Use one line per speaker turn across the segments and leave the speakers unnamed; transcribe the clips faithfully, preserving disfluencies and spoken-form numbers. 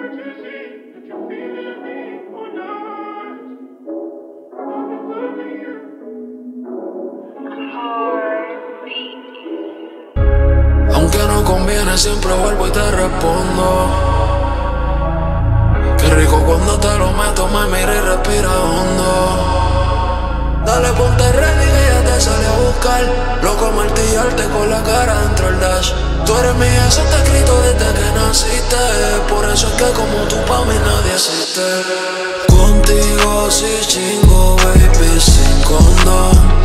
Aunque no conviene, siempre vuelvo y te respondo. Qué rico cuando te lo meto, me mira y respira hondo. Dale, ponte ready que ya te sale a buscar. Loco martillarte con la cara dentro del dash. Tú eres mía, eso está escrito desde que naciste. Por eso es que como tú pa' mí nadie existe. Contigo sí chingo, baby, sin condón.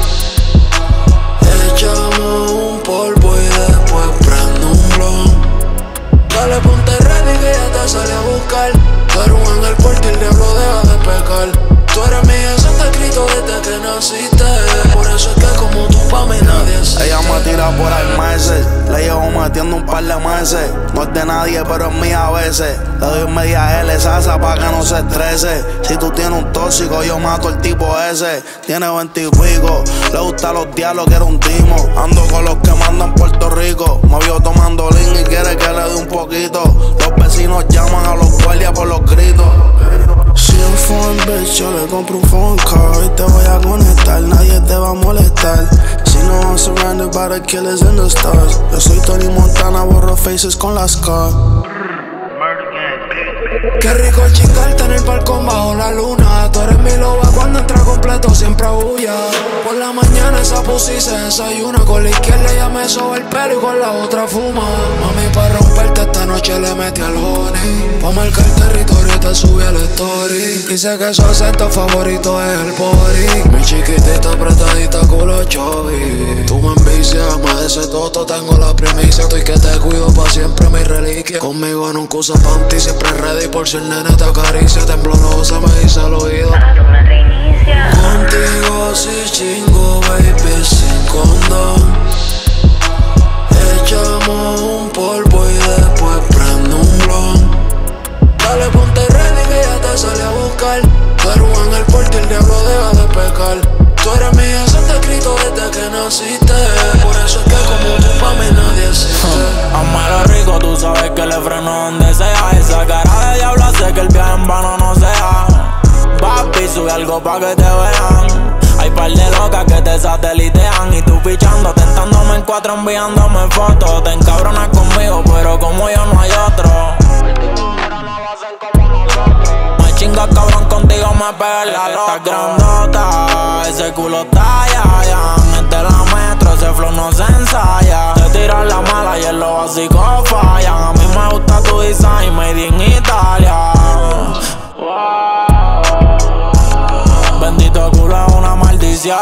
Echamos un polvo y después prendo un blon. Dale, ponte ready que ya te sale a buscar. Tú eres un ángel porque el diablo deja de pecar. Tú eres mía, eso está escrito desde que naciste. Por eso es que como tú pa' mí nadie existe.
Ella me tira por el meses, le llevo metiendo un par de meses. No es de nadie, pero es mía a veces. Le doy media L salsa pa' que no se estrese. Si tú tienes un tóxico, yo mato al tipo ese. Tiene veinte y pico, le gustan los diablos, quiere un timo. Ando con los que mandan en Puerto Rico. Me vio tomando lean y quiere que le dé un poquito. Los vecinos llaman a los guardias por los gritos. Si un phone bitch, yo le compro un phone call y te voy a conectar, nadie te va a molestar. Si no, I'm surrounded by the killers and the stars. Yo soy Tony Montana, borro faces con las cars.
Qué rico chingarte en el balcón bajo la luna. Tú eres mi loba cuando entra completo, siempre aúlla. Por la mañana esa pussy se desayuna. Con la izquierda ella me soba el pelo y con la otra fuma. Mami, para romperte esta noche le metí al honey. Pa' marcar territorio te subí al story. Dice que su acento favorito es el body. Mi chiquitita apretadita culo chubby. Tú me envicias, más de ese toto tengo la primicia. Estoy que te cuido pa' siempre mi reliquia. Conmigo nunca usa panty, siempre ready por si el nene te acaricia. Temblorosa me dice al oído. Contigo sí chingo, baby, sin condón. Echamos un polvo y después prendo un blon. Dale, ponte ready que ya te sale a buscar. Tú eres un ángel porque el diablo deja de pecar. Tú eres mía, eso está escrito desde que naciste. Por eso es que como tú pa' mí nadie existe.
Amar rico, tú sabes que le freno donde sea. Esa cara de diablo hace que el viaje en vano no sea. Papi, sube algo pa' que te vean. Hay par de locas que te satelitean. Y tú pichando, tentándome en cuatro, enviándome fotos. Te encabronas conmigo, pero como yo no hay otro. Me chingas cabrón, contigo me pega la loca. Estás grandota, ese culo está ya, ya. Mete la metro, ese flow no se ensaya. Te tiras la mala y en lo básico fallan. A mí me gusta tu design, made in Italia. Wow. Bendito culo es una maldición.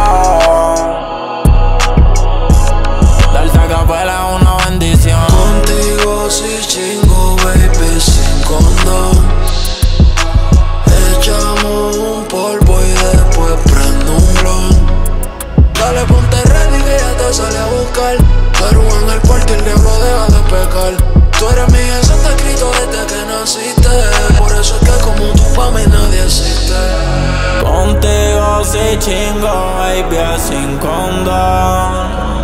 Darte a capela es una bendición.
Contigo sí chingo, baby, sin condón. Echamos un polvo y después prendo un blon. Dale, ponte ready que ya te sale a buscar. Tú eres un ángel porque el diablo deja de pecar. Tú eres mía, eso está escrito desde que naciste. Por eso es que como tú pa' mí nadie existe.
Contigo sí chingo, baby, sin condón.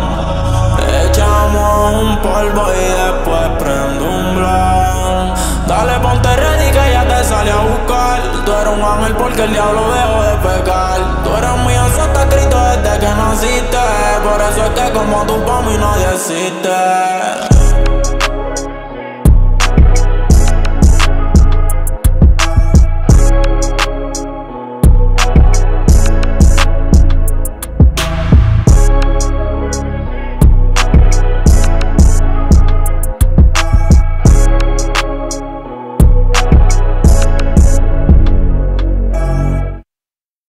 Echamos un polvo y después prendo un blon. Dale, ponte ready que ya te sale a buscar. Tú eres un ángel porque el diablo dejó de pecar. Tú eres mío, eso está escrito desde que naciste. Por eso es que como tú pa' mí nadie existe.